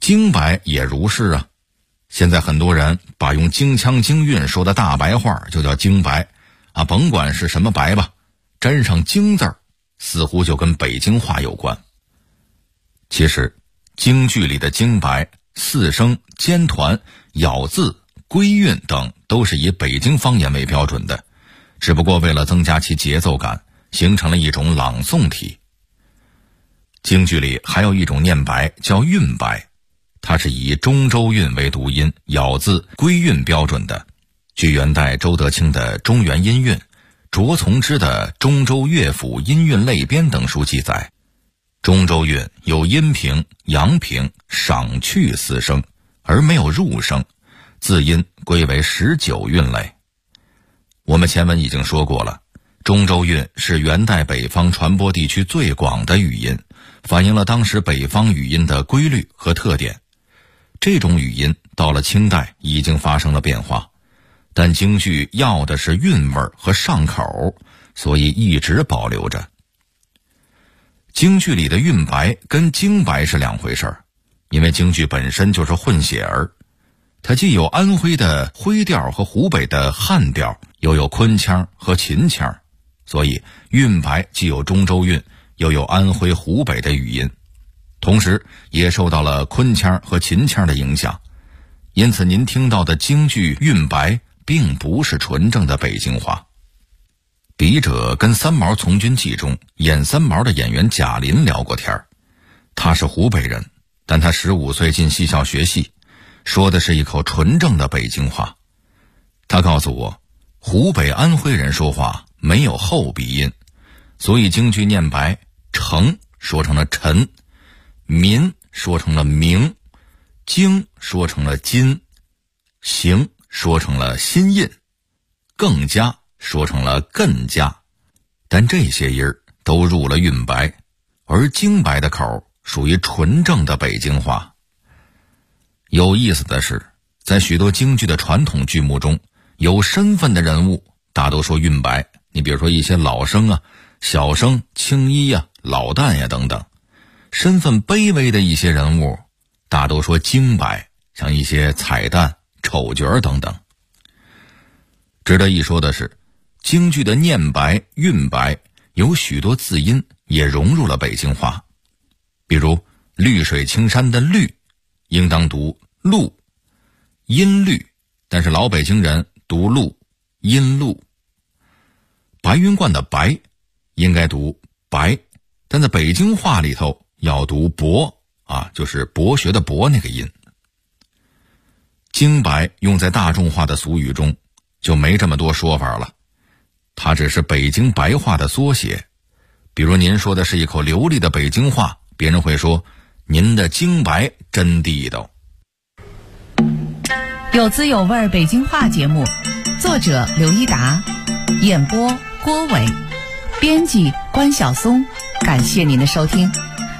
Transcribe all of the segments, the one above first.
京白也如是啊。现在很多人把用京腔京韵说的大白话就叫京白啊，甭管是什么白吧，沾上京字儿，似乎就跟北京话有关。其实京剧里的京白、四声、尖团、咬字、归韵等都是以北京方言为标准的，只不过为了增加其节奏感，形成了一种朗诵体。京剧里还有一种念白叫韵白，它是以中州韵为读音，咬字、归韵标准的。据元代周德清的《中原音韵》、卓从之的《中州乐府音韵类编》等书记载，中州韵有阴平、阳平、赏去四声，而没有入声，字音归为19韵类。我们前文已经说过了，中州韵是元代北方传播地区最广的语音，反映了当时北方语音的规律和特点。这种语音到了清代已经发生了变化，但京剧要的是韵味和上口，所以一直保留着。京剧里的韵白跟京白是两回事儿，因为京剧本身就是混血儿，它既有安徽的徽调和湖北的汉调，又有昆腔和秦腔，所以韵白既有中州韵，又有安徽湖北的语音，同时也受到了昆腔和秦腔的影响。因此您听到的京剧韵白并不是纯正的北京话。笔者跟《三毛从军记》中演三毛的演员贾林聊过天，他是湖北人，但他15岁进戏校学戏，说的是一口纯正的北京话。他告诉我，湖北安徽人说话没有后鼻音，所以京剧念白，城说成了陈，民说成了明，京说成了金，行说成了新印，更加说成了更加，但这些音儿都入了韵白，而京白的口属于纯正的北京话。有意思的是，在许多京剧的传统剧目中，有身份的人物大都说韵白，你比如说一些老生啊、小生、青衣啊、老旦呀等等。身份卑微的一些人物大都说京白，像一些彩旦、丑角等等。值得一说的是，京剧的念白、韵白有许多字音也融入了北京话，比如绿水青山的绿应当读露，音绿，但是老北京人读露，音露。白云观的白应该读白，但在北京话里头要读博啊，就是博学的博那个音。京白用在大众化的俗语中就没这么多说法了，它只是北京白话的缩写。比如您说的是一口流利的北京话，别人会说您的京白真地道。 有滋有味北京话节目，作者刘一达，演播郭伟，编辑关晓松。感谢您的收听。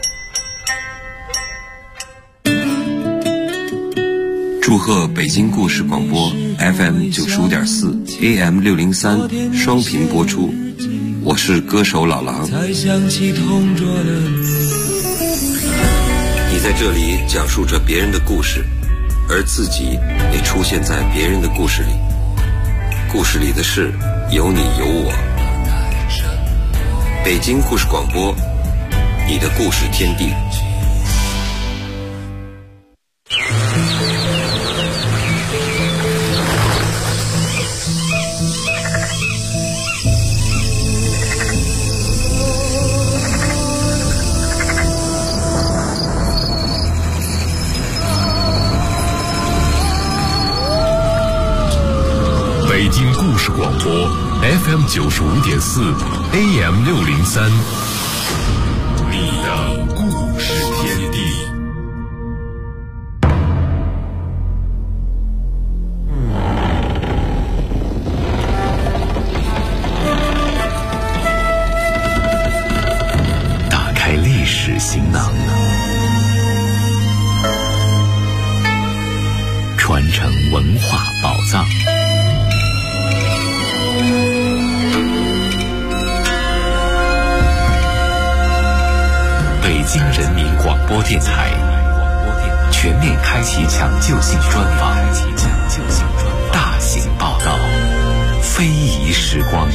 祝贺北京故事广播 FM 95.4 AM 603双频播出，我是歌手老狼。你在这里讲述着别人的故事，而自己也出现在别人的故事里，故事里的事有你有我。北京故事广播，你的故事天地。 北京故事广播 FM 95.4 AM 603，你的故事天地。打开历史行囊，传承文化宝藏。北京人民广播电台，全全面开启抢救性专访，大型报道，非遗时光。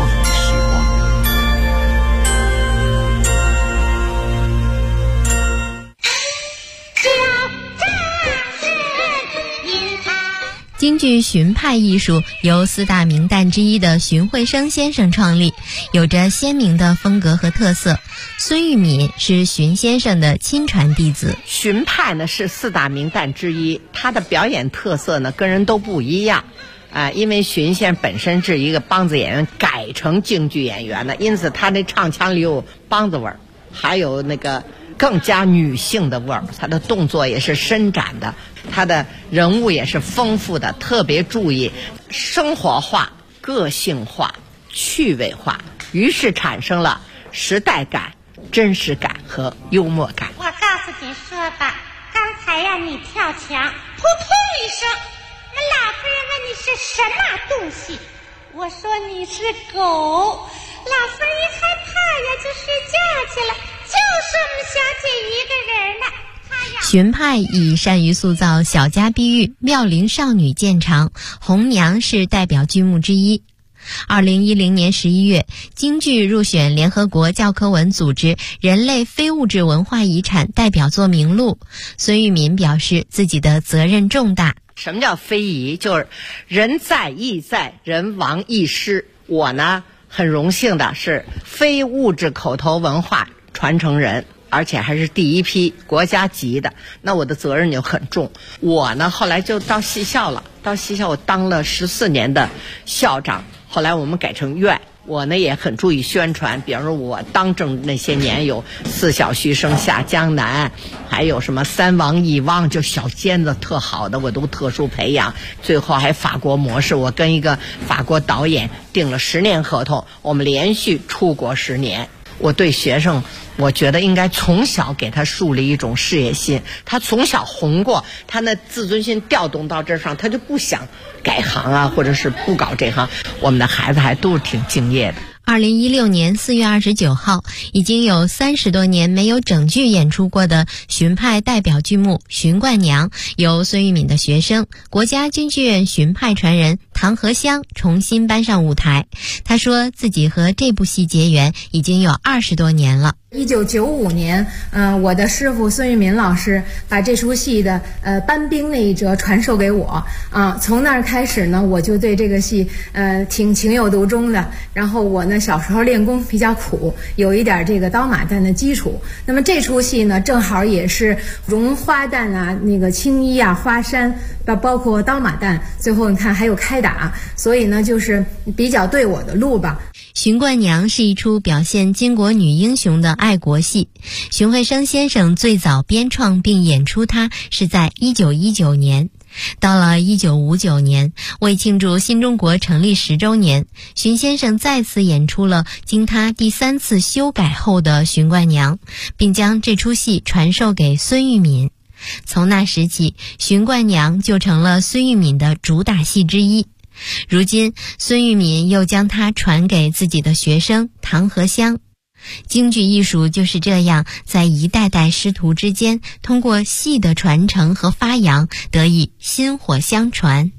京剧荀派艺术由4大名旦之一的荀慧生先生创立，有着鲜明的风格和特色。孙玉敏是荀先生的亲传弟子。 荀派呢是4大名旦之一，他的表演特色呢跟人都不一样。因为荀先生本身是一个梆子演员，改成京剧演员的，因此他的唱腔里有梆子味儿，还有那个更加女性的味儿，他的动作也是伸展的，他的人物也是丰富的，特别注意生活化、个性化、趣味化，于是产生了时代感、真实感和幽默感。 我告诉你说吧，刚才呀你跳墙，扑通一声，那老夫人问你是什么东西，我说你是狗，老夫人一害怕呀就睡觉去了，就是我们小姐一个人呢。 荀派以善于塑造小家碧玉、妙龄少女见长，红娘是代表剧目之一。2010年11月，京剧入选联合国教科文组织人类非物质文化遗产代表作名录。孙玉敏表示自己的责任重大。 什么叫非遗？就是人在亦在，人亡亦失。我呢很荣幸的是非物质口头文化传承人，而且还是第一批国家级的，那我的责任就很重。我呢后来就到戏校了，到戏校我当了14年的校长，后来我们改成院。我呢也很注意宣传，比方说我当政那些年有4小须生下江南，还有什么3王1汪，就小尖子特好的我都特殊培养，最后还法国模式，我跟一个法国导演订了10年合同，我们连续出国10年。我对学生，我觉得应该从小给他树立一种事业心，他从小红过，他那自尊心调动到这上，他就不想改行啊，或者是不搞这行。我们的孩子还都是挺敬业的。 2016年4月29号，已经有30多年没有整剧演出过的荀派代表剧目《荀冠娘》，由孙玉敏的学生、国家京剧院荀派传人唐和香重新搬上舞台。他说自己和这部戏结缘已经有20多年了。 1995年，我的师傅孙玉敏老师把这出戏的搬兵那一折传授给我从那儿开始呢，我就对这个戏挺情有独钟的。然后我呢小时候练功比较苦，有一点这个刀马旦的基础。那么这出戏呢，正好也是绒花旦啊、那个青衣啊、花衫，包括刀马旦，最后你看还有开打，所以呢就是比较对我的路吧。 荀冠娘是一出表现巾帼女英雄的爱国戏，荀慧生先生最早编创并演出它是在1919年。到了1959年，为庆祝新中国成立10周年，荀先生再次演出了经他第3次修改后的荀冠娘，并将这出戏传授给孙玉敏。从那时起，荀冠娘就成了孙玉敏的主打戏之一。如今孙玉敏又将它传给自己的学生唐和香。京剧艺术就是这样，在一代代师徒之间，通过戏的传承和发扬，得以薪火相传。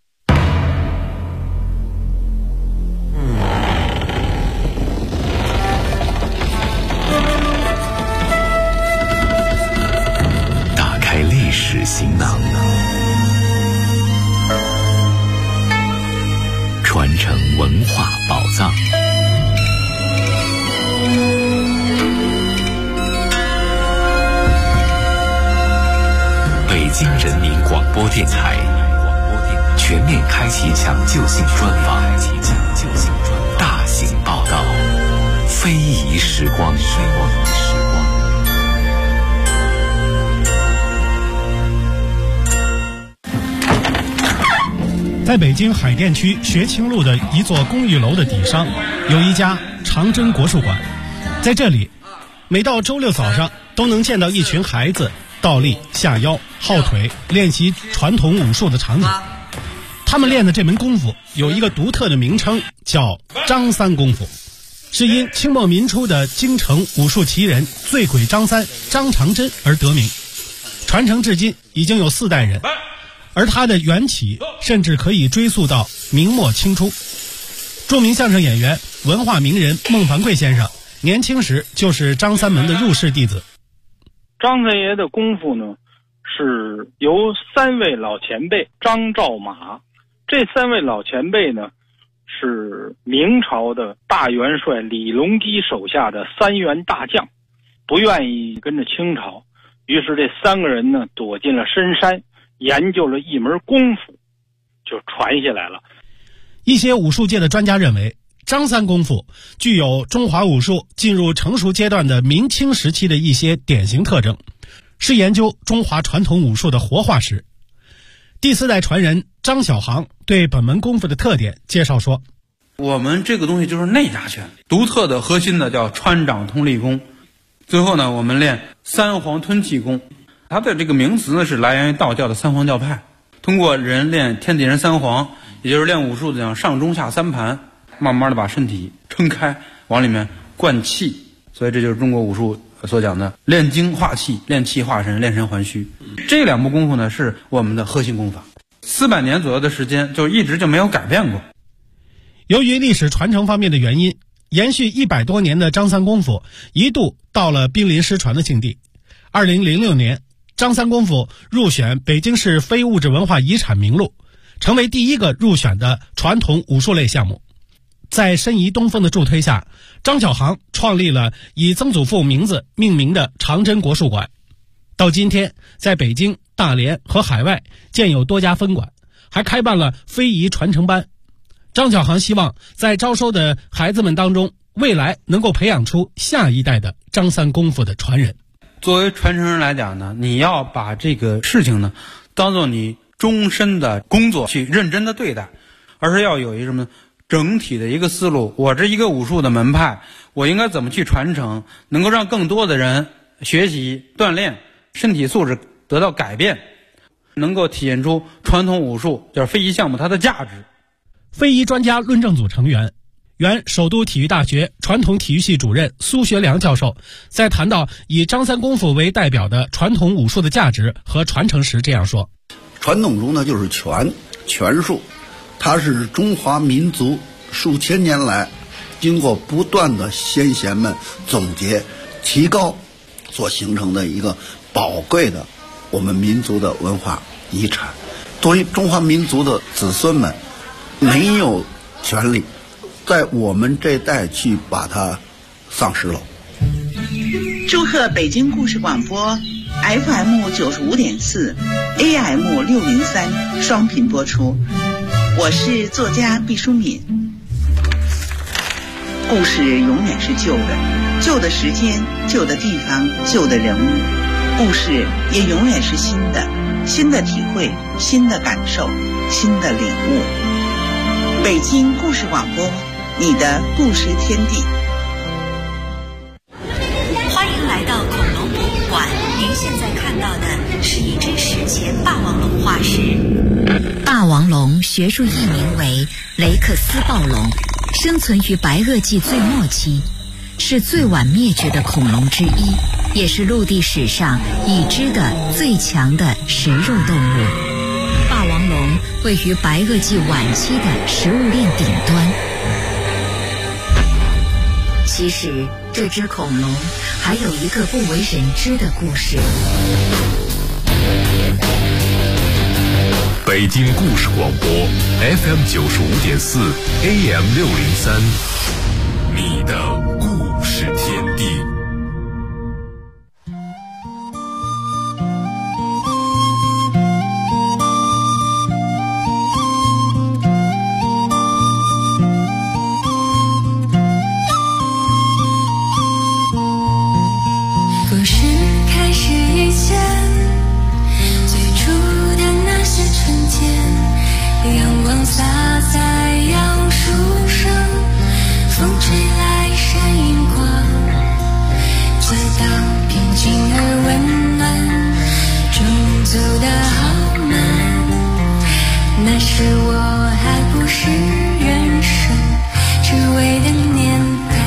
打开历史行囊，传承文化宝藏。北京人民广播电台全面开启抢救性专访，大型报道，非遗时光。 在北京海淀区学清路的一座公寓楼的底上，有一家长征国术馆。在这里，每到周六早上都能见到一群孩子倒立、下腰、耗腿，练习传统武术的场景。他们练的这门功夫有一个独特的名称，叫张三功夫，是因清末民初的京城武术奇人醉鬼张三张长真而得名。 传承至今已经有4代人，而它的缘起甚至可以追溯到明末清初。著名相声演员、文化名人孟凡贵先生年轻时就是张三门的入室弟子。 张三爷的功夫呢，是由3位老前辈张赵马，这3位老前辈呢是明朝的大元帅李隆基手下的3员大将，不愿意跟着清朝，于是这3个人呢躲进了深山，研究了一门功夫，就传下来了。 一些武术界的专家认为，张三功夫具有中华武术进入成熟阶段的明清时期的一些典型特征，是研究中华传统武术的活化石。第4代传人张小航对本门功夫的特点介绍说， 我们这个东西就是内家拳，独特的核心的叫穿掌通力功。最后呢，我们练三皇吞气功，它的这个名词呢是来源于道教的三皇教派，通过人练天地人三皇，也就是练武术的讲上中下3盘，慢慢的把身体撑开，往里面灌气，所以这就是中国武术所讲的练精化气，练气化神，练神还虚。这2部功夫呢是我们的核心功法，400年左右的时间就一直就没有改变过。 由于历史传承方面的原因，延续100多年的张三功夫一度到了濒临失传的境地。2006年，张三功夫入选北京市非物质文化遗产名录，成为第1个入选的传统武术类项目。在申遗东风的助推下，张小航创立了以曾祖父名字命名的长真国术馆。到今天，在北京、大连和海外建有多家分馆，还开办了非遗传承班。张小航希望在招收的孩子们当中，未来能够培养出下一代的张三功夫的传人。 作为传承人来讲呢，你要把这个事情呢当做你终身的工作去认真的对待，而是要有一个什么整体的一个思路。我这一个武术的门派，我应该怎么去传承，能够让更多的人学习锻炼，身体素质得到改变，能够体现出传统武术就是非遗项目它的价值。 非遗专家论证组成员、原首都体育大学传统体育系主任苏学良教授在谈到以张三功夫为代表的传统武术的价值和传承时这样说： 传统中呢就是拳术，它是中华民族数千年来经过不断的先贤们总结提高所形成的一个宝贵的我们民族的文化遗产。作为中华民族的子孙们，没有权利在我们这代去把它丧失了。 祝贺北京故事广播 FM 95.4 AM 603双频播出，我是作家毕淑敏。故事永远是旧的，旧的时间，旧的地方，旧的人物，故事也永远是新的，新的体会，新的感受，新的领悟。北京故事广播，你的故事天地。 欢迎来到恐龙博物馆，您现在看到的是一只史前霸王龙化石。 霸王龙学术译名为雷克斯暴龙，生存于白垩纪最末期，是最晚灭绝的恐龙之一，也是陆地史上已知的最强的食肉动物。霸王龙位于白垩纪晚期的食物链顶端。其实这只恐龙还有一个不为人知的故事。 北京故事广播 FM 95.4 AM 603，你的故事天地。 故事开始以前，最初的那些瞬间，阳光洒在杨树上，风吹来闪银光，街道平静而温暖，钟走得好慢，那时我还不是人生只为的年代。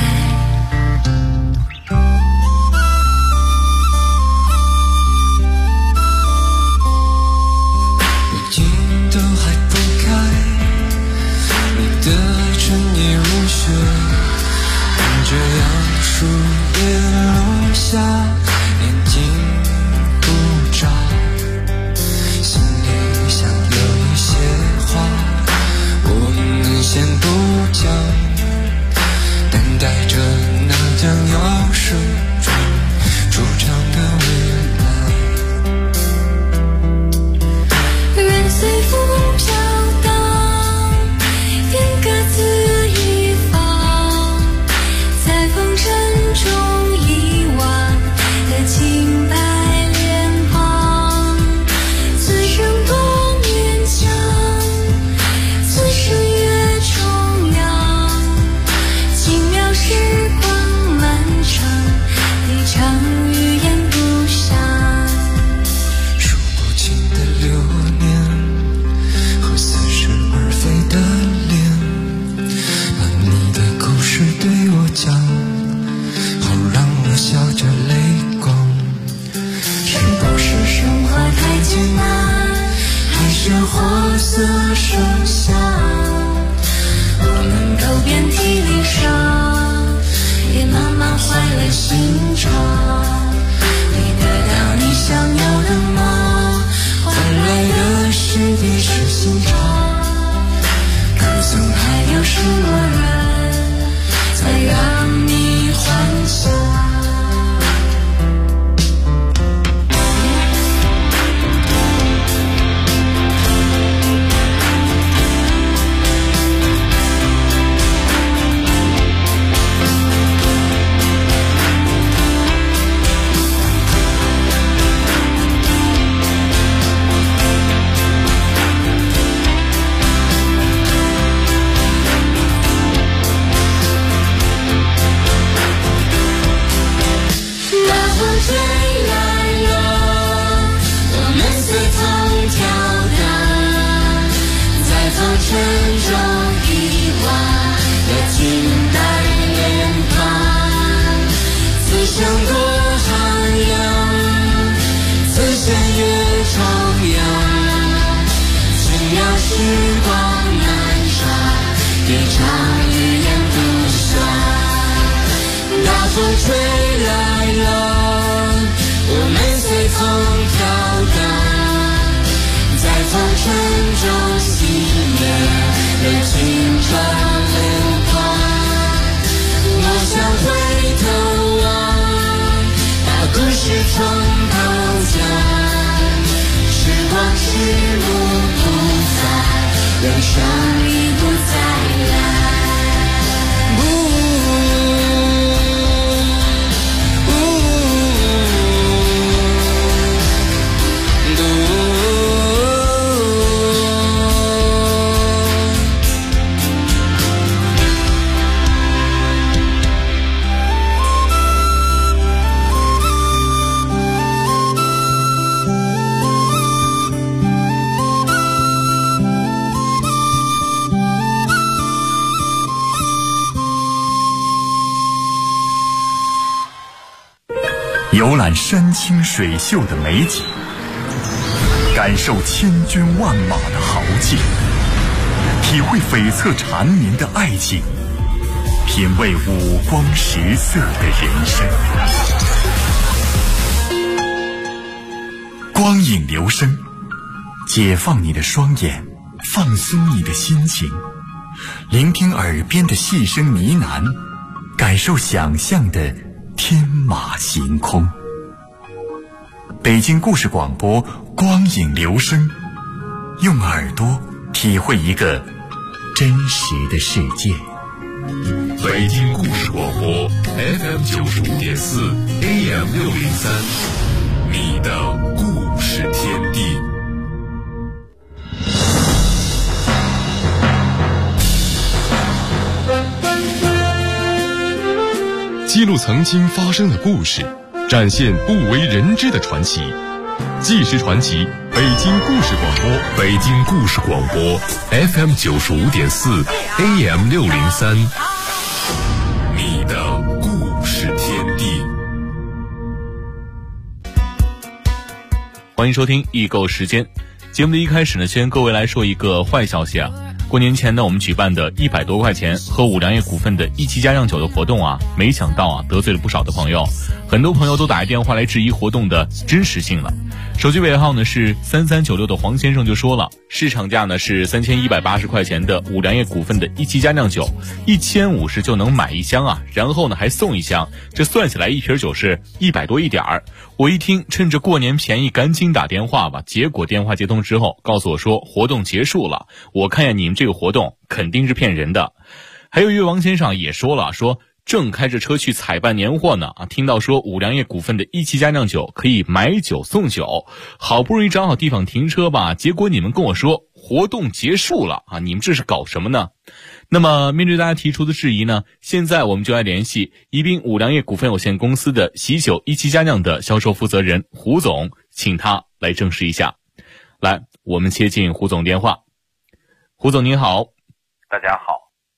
间啊，还是活色生香。我们都遍体鳞伤，也慢慢坏了心肠。你得到你想要的吗？换来的是地是心肠。可曾还有什么人才让你幻想？ 游览山清水秀的美景，感受千军万马的豪劲，体会悱恻缠绵的爱情，品味五光十色的人生。光影流声，解放你的双眼，放松你的心情，聆听耳边的细声呢喃，感受想象的天马行空。北京故事广播，光影流声，用耳朵体会一个真实的世界。 北京故事广播 FM 95.4 AM 603，你的故事天地。 记录曾经发生的故事，展现不为人知的传奇。纪实传奇，北京故事广播， 北京故事广播 FM 95.4 AM 603，你的故事天地。 欢迎收听易购时间。节目的一开始呢，先各位来说一个坏消息啊。过年前呢，我们举办的100多块钱喝五粮液股份的17家酿酒的活动啊，没想到啊得罪了不少的朋友，很多朋友都打电话来质疑活动的真实性了。手机尾号呢是3396的黄先生就说了，市场价呢是3180块钱的五粮液股份的17家酿酒，1050就能买一箱啊，然后呢还送一箱，这算起来一瓶酒是100多一点儿。我一听，趁着过年便宜赶紧打电话吧，结果电话接通之后告诉我说活动结束了，我看见你们这个活动肯定是骗人的。还有一位王先生也说了，说正开着车去采办年货呢，听到说五粮液股份的17家酿酒可以买酒送酒，好不容易找好地方停车吧，结果你们跟我说活动结束了啊，你们这是搞什么呢？那么面对大家提出的质疑呢，现在我们就来联系宜宾五粮液股份有限公司的喜酒17家酿的销售负责人胡总，请他来证实一下。来，我们接进胡总电话。胡总您好。 大家好。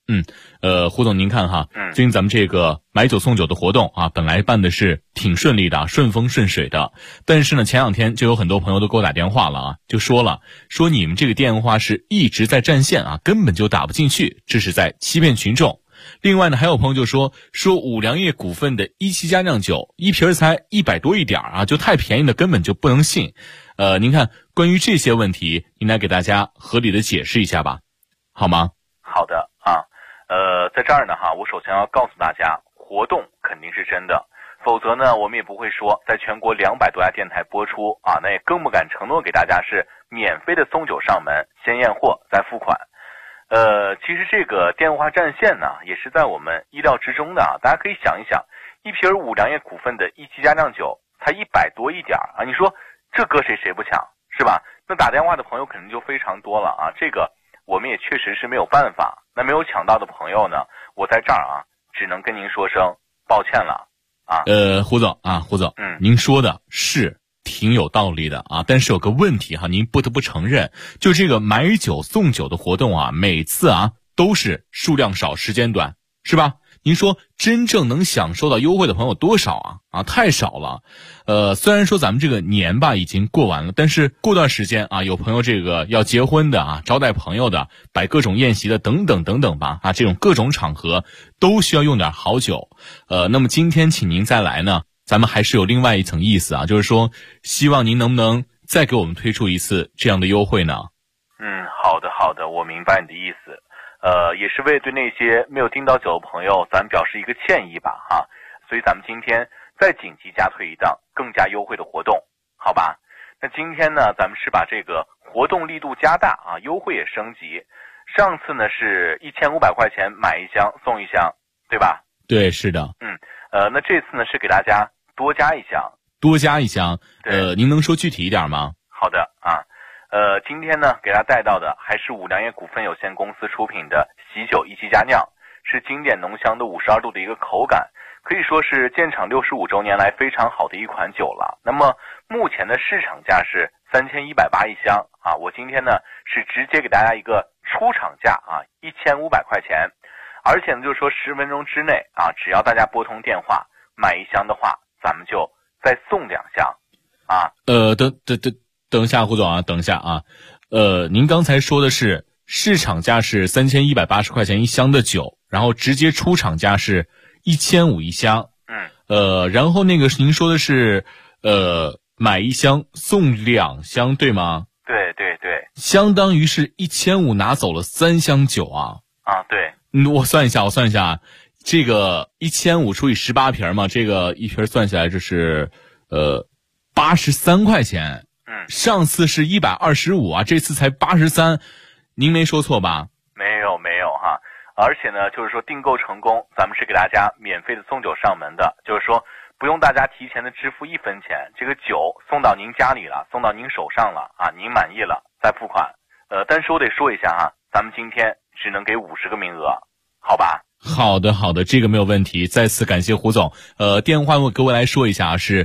胡总您看哈，最近咱们这个买酒送酒的活动啊，本来办的是挺顺利的，顺风顺水的，但是呢，前2天就有很多朋友都给我打电话了啊，就说你们这个电话是一直在占线啊，根本就打不进去，这是在欺骗群众。另外呢，还有朋友就说五粮液股份的17家酿酒一瓶才100多一点啊，就太便宜的根本就不能信。您看关于这些问题，您来给大家合理的解释一下吧，好吗？ 好的啊。在这儿呢我首先要告诉大家，活动肯定是真的，否则呢我们也不会说在全国200多家电台播出啊，那也更不敢承诺给大家是免费的送酒上门，先验货再付款。其实这个电话占线呢也是在我们意料之中的啊，大家可以想一想，一瓶五粮液股份的17家酿酒才100多一点啊，你说这搁谁不抢是吧？那打电话的朋友肯定就非常多了啊，这个我们也确实是没有办法。那没有抢到的朋友呢，我在这儿只能跟您说声抱歉了啊。 胡总，您说的是挺有道理的啊，但是有个问题您不得不承认，就这个买酒送酒的活动每次都是数量少时间短，是吧？您说真正能享受到优惠的朋友多少啊？太少了。虽然说咱们这个年吧已经过完了，但是过段时间有朋友这个要结婚的招待朋友的，摆各种宴席的等等等等吧这种各种场合都需要用点好酒。那么今天请您再来呢，咱们还是有另外一层意思就是说希望您能不能再给我们推出一次这样的优惠呢？ 好的，我明白你的意思。也是为对那些没有订到酒的朋友咱表示一个歉意吧所以咱们今天再紧急加推一档更加优惠的活动，好吧？那今天呢咱们是把这个活动力度加大优惠也升级。上次呢是1500块钱买一箱送一箱，对吧？ 对，是的。 那这次呢是给大家多加一箱。 您能说具体一点吗？ 好的今天呢给大家带到的还是五粮液股份有限公司出品的喜酒17家酿，是经典浓香的52度的一个口感，可以说是建厂65周年来非常好的一款酒了。那么目前的市场价是3180一箱我今天呢是直接给大家一个出厂价1500块钱，而且呢就是说10分钟之内只要大家拨通电话买一箱的话，咱们就再送2箱等一下，胡总等一下您刚才说的是市场价是3180块钱一箱的酒，然后直接出厂价是1500一箱。然后那个您说的是买一箱送2箱，对吗？ 对， 相当于是1500拿走了3箱酒对。 我算一下，这个1500除以18瓶嘛，这个一瓶算下来就是83块钱。上次是125这次才83，您没说错吧？ 没有而且呢就是说订购成功咱们是给大家免费的送酒上门的，就是说不用大家提前的支付1分钱，这个酒送到您家里了，送到您手上了您满意了再付款。但是我得说一下咱们今天只能给50个名额，好吧？ 好的，这个没有问题。再次感谢胡总。电话我给我来说一下是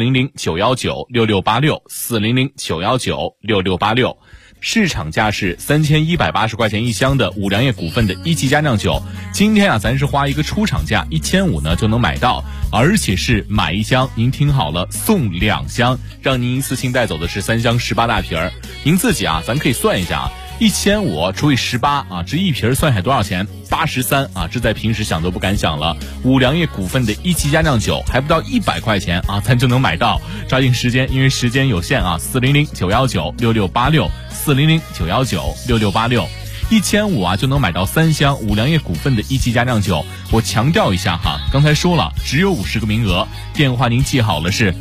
400-919-6686，400-919-6686。市场价是3180块钱一箱的五粮液股份的17家酿酒。今天咱是花一个出厂价1500呢就能买到，而且是买一箱，您听好了，送2箱，让您一次性带走的是3箱18大瓶。您自己咱可以算一下1500除以18这一瓶算下来多少钱？83这在平时想都不敢想了。五粮液股份的17家酿酒还不到100块钱咱就能买到，抓紧时间，因为时间有限400-919-6686，400-919-6686，1500就能买到3箱五粮液股份的17家酿酒。我强调一下刚才说了只有50个名额，电话您记好了是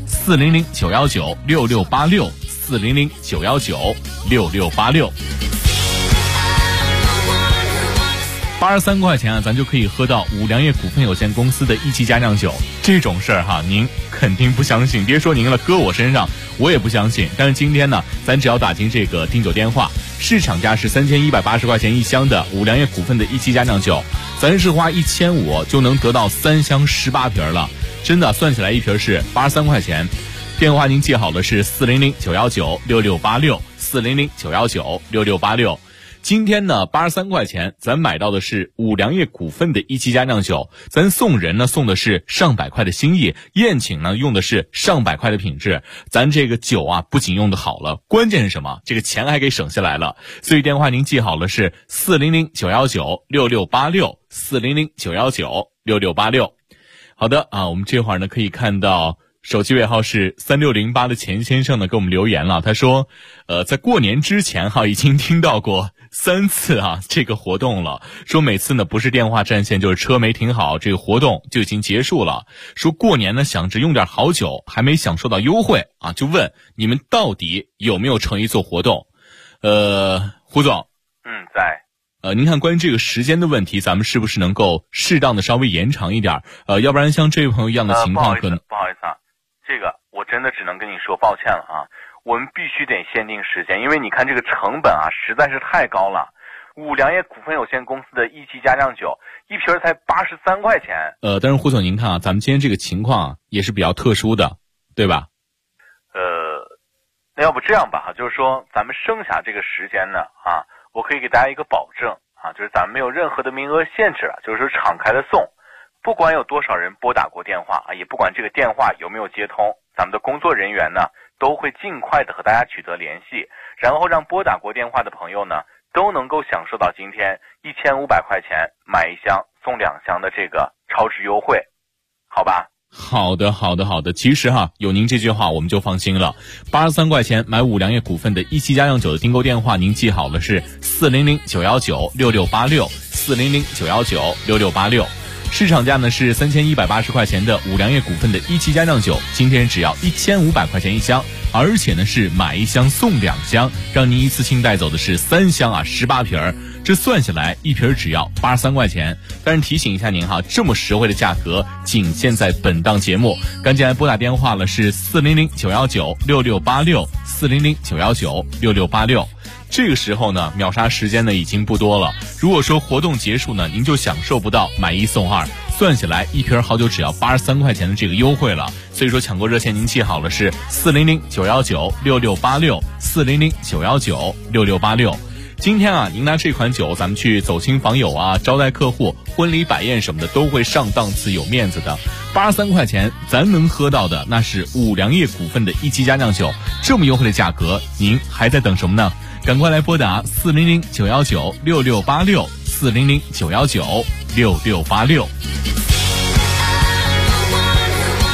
400-919-6686，400-919-6686。83块钱咱就可以喝到五粮液股份有限公司的17家酿酒。这种事儿您肯定不相信，别说您了，搁我身上我也不相信。但是今天呢咱只要打进这个订酒电话，市场价是3180块钱一箱的五粮液股份的17家酿酒，咱是花1500就能得到3箱18瓶了，真的算起来一瓶是83块钱。电话您记好了是400-919-6686，400-919-6686。 今天呢83块钱，咱买到的是五粮液股份的一期佳酿酒，咱送人呢送的是上百块的心意，宴请呢用的是上百块的品质。咱这个酒啊不仅用的好了，关键是什么？这个钱还给省下来了。所以电话您记好了，是400-919-6686，400-919-6686。好的啊，我们这会儿呢可以看到手机尾号是3608的钱先生呢给我们留言了，他说在过年之前已经听到过3次这个活动了，说每次呢不是电话占线就是车没停好，这个活动就已经结束了。说过年呢想着用点好酒，还没享受到优惠就问你们到底有没有诚意做活动。胡总， 在您看关于这个时间的问题，咱们是不是能够适当的稍微延长一点？要不然像这位朋友一样的情况可能不好意思这个我真的只能跟你说抱歉了我们必须得限定时间，因为你看这个成本实在是太高了。五粮液股份有限公司的一期佳酿酒一瓶才83块钱。 但是胡总您看咱们今天这个情况也是比较特殊的，对吧？ 那要不这样吧就是说咱们剩下这个时间呢我可以给大家一个保证就是咱们没有任何的名额限制就是说敞开的送，不管有多少人拨打过电话也不管这个电话有没有接通，咱们的工作人员呢都会尽快的和大家取得联系，然后让拨打过电话的朋友呢都能够享受到今天1500块钱买1箱送2箱的这个超值优惠，好吧？ 好的。其实有您这句话我们就放心了。83块钱买五粮液股份的一期佳酿酒的订购电话您记好了，是400-919-6686，400-919-6686。市场价呢是3180块钱的五粮液股份的一期佳酿酒，今天只要1500块钱1箱，而且呢是买1箱送2箱，让您一次性带走的是3箱18瓶，这算下来一瓶只要83块钱。但是提醒一下您这么实惠的价格仅限在本档节目，赶紧来拨打电话了，是400-919-6686，400-919-6686。这个时候呢秒杀时间呢已经不多了，如果说活动结束呢您就享受不到买1送2，算下来一瓶好酒只要83块钱的这个优惠了。所以说抢购热线您记好了，是400-919-6686，400-919-6686。今天您拿这款酒咱们去走亲访友招待客户，婚礼摆宴什么的都会上档次有面子的。83块钱咱能喝到的那是五粮液股份的一期佳酿酒，这么优惠的价格您还在等什么呢？赶快来拨打400-919-6686，400-919-6686。